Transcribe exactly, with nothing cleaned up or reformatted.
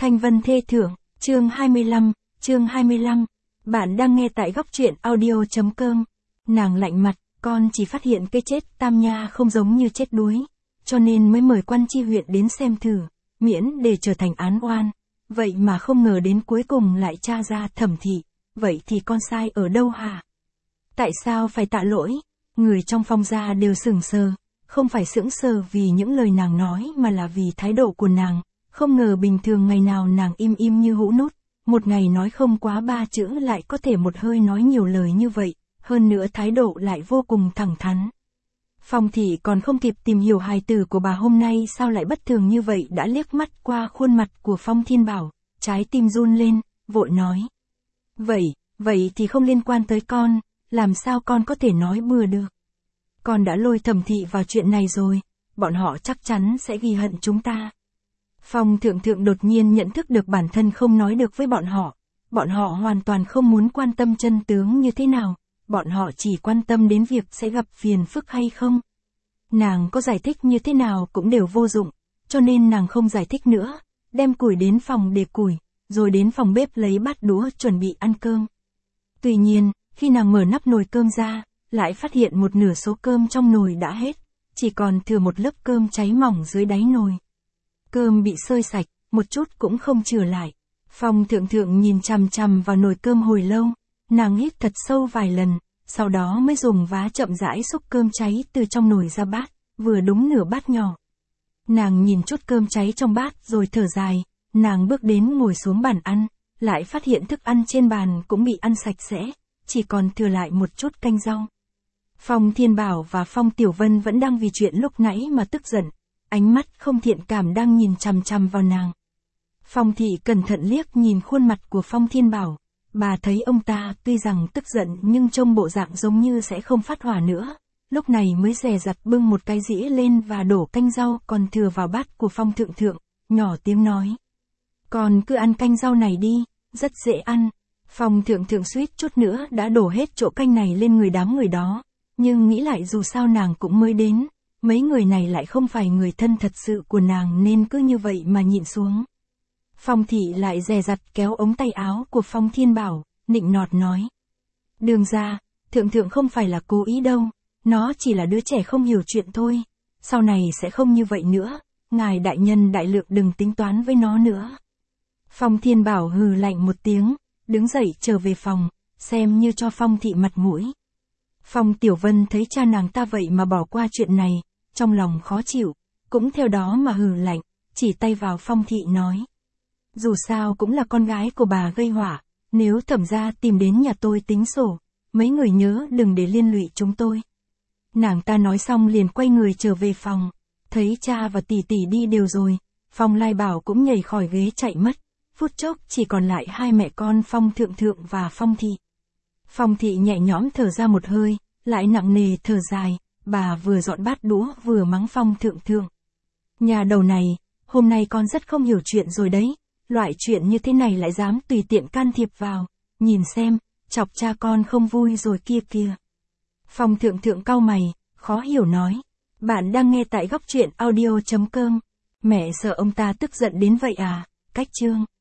Thanh Vân Thê Thượng, chương hai mươi lăm, chương hai mươi lăm. Bạn đang nghe tại góc truyện audio chấm com. Nàng lạnh mặt, con chỉ phát hiện cái chết Tam Nha không giống như chết đuối, cho nên mới mời quan tri huyện đến xem thử, miễn để trở thành án oan. Vậy mà không ngờ đến cuối cùng lại tra ra Thẩm thị, vậy thì con sai ở đâu hả? Tại sao phải tạ lỗi? Người trong Phong gia đều sững sờ, không phải sững sờ vì những lời nàng nói mà là vì thái độ của nàng. Không ngờ bình thường ngày nào nàng im im như hũ nút, một ngày nói không quá ba chữ lại có thể một hơi nói nhiều lời như vậy, hơn nữa thái độ lại vô cùng thẳng thắn. Phong thị còn không kịp tìm hiểu hài tử của bà hôm nay sao lại bất thường như vậy đã liếc mắt qua khuôn mặt của Phong Thiên Bảo, trái tim run lên, vội nói. Vậy, vậy thì không liên quan tới con, làm sao con có thể nói bừa được? Con đã lôi Thẩm thị vào chuyện này rồi, bọn họ chắc chắn sẽ ghi hận chúng ta. Phong thượng thượng đột nhiên nhận thức được bản thân không nói được với bọn họ. Bọn họ hoàn toàn không muốn quan tâm chân tướng như thế nào, bọn họ chỉ quan tâm đến việc sẽ gặp phiền phức hay không. Nàng có giải thích như thế nào cũng đều vô dụng, cho nên nàng không giải thích nữa, đem củi đến phòng để củi, rồi đến phòng bếp lấy bát đũa chuẩn bị ăn cơm. Tuy nhiên, khi nàng mở nắp nồi cơm ra, lại phát hiện một nửa số cơm trong nồi đã hết, chỉ còn thừa một lớp cơm cháy mỏng dưới đáy nồi. Cơm bị sơi sạch, một chút cũng không chừa lại. Phong thượng thượng nhìn chằm chằm vào nồi cơm hồi lâu, nàng hít thật sâu vài lần, sau đó mới dùng vá chậm rãi xúc cơm cháy từ trong nồi ra bát, vừa đúng nửa bát nhỏ. Nàng nhìn chút cơm cháy trong bát rồi thở dài, nàng bước đến ngồi xuống bàn ăn, lại phát hiện thức ăn trên bàn cũng bị ăn sạch sẽ, chỉ còn thừa lại một chút canh rau. Phong Thiên Bảo và Phong Tiểu Vân vẫn đang vì chuyện lúc nãy mà tức giận. Ánh mắt không thiện cảm đang nhìn chằm chằm vào nàng. Phong thị cẩn thận liếc nhìn khuôn mặt của Phong Thiên Bảo, bà thấy ông ta tuy rằng tức giận nhưng trông bộ dạng giống như sẽ không phát hỏa nữa, lúc này mới dè dặt bưng một cái dĩa lên và đổ canh rau còn thừa vào bát của Phong thượng thượng, nhỏ tiếng nói. Con cứ ăn canh rau này đi, rất dễ ăn. Phong thượng thượng suýt chút nữa đã đổ hết chỗ canh này lên người đám người đó, nhưng nghĩ lại dù sao nàng cũng mới đến. Mấy người này lại không phải người thân thật sự của nàng nên cứ như vậy mà nhịn xuống. Phong thị lại dè dặt kéo ống tay áo của Phong Thiên Bảo, nịnh nọt nói. Đường ra, thượng thượng không phải là cố ý đâu, nó chỉ là đứa trẻ không hiểu chuyện thôi, sau này sẽ không như vậy nữa, ngài đại nhân đại lượng đừng tính toán với nó nữa. Phong Thiên Bảo hừ lạnh một tiếng, đứng dậy trở về phòng, xem như cho Phong thị mặt mũi. Phong Tiểu Vân thấy cha nàng ta vậy mà bỏ qua chuyện này, trong lòng khó chịu, cũng theo đó mà hừ lạnh, chỉ tay vào Phong thị nói. Dù sao cũng là con gái của bà gây họa, nếu Thẩm gia tìm đến nhà tôi tính sổ, mấy người nhớ đừng để liên lụy chúng tôi. Nàng ta nói xong liền quay người trở về phòng, thấy cha và tỷ tỷ đi đều rồi, Phong Lai Bảo cũng nhảy khỏi ghế chạy mất, phút chốc chỉ còn lại hai mẹ con Phong Thượng Thượng và Phong Thị. Phong Thị nhẹ nhõm thở ra một hơi, lại nặng nề thở dài. Bà vừa dọn bát đũa vừa mắng Phong Thượng Thượng. Nhà đầu này, hôm nay con rất không hiểu chuyện rồi đấy, loại chuyện như thế này lại dám tùy tiện can thiệp vào, nhìn xem, chọc cha con không vui rồi kia kìa. Phong Thượng Thượng cau mày, khó hiểu nói. Bạn đang nghe tại góc truyện audio chấm com. Mẹ sợ ông ta tức giận đến vậy à, cách chương.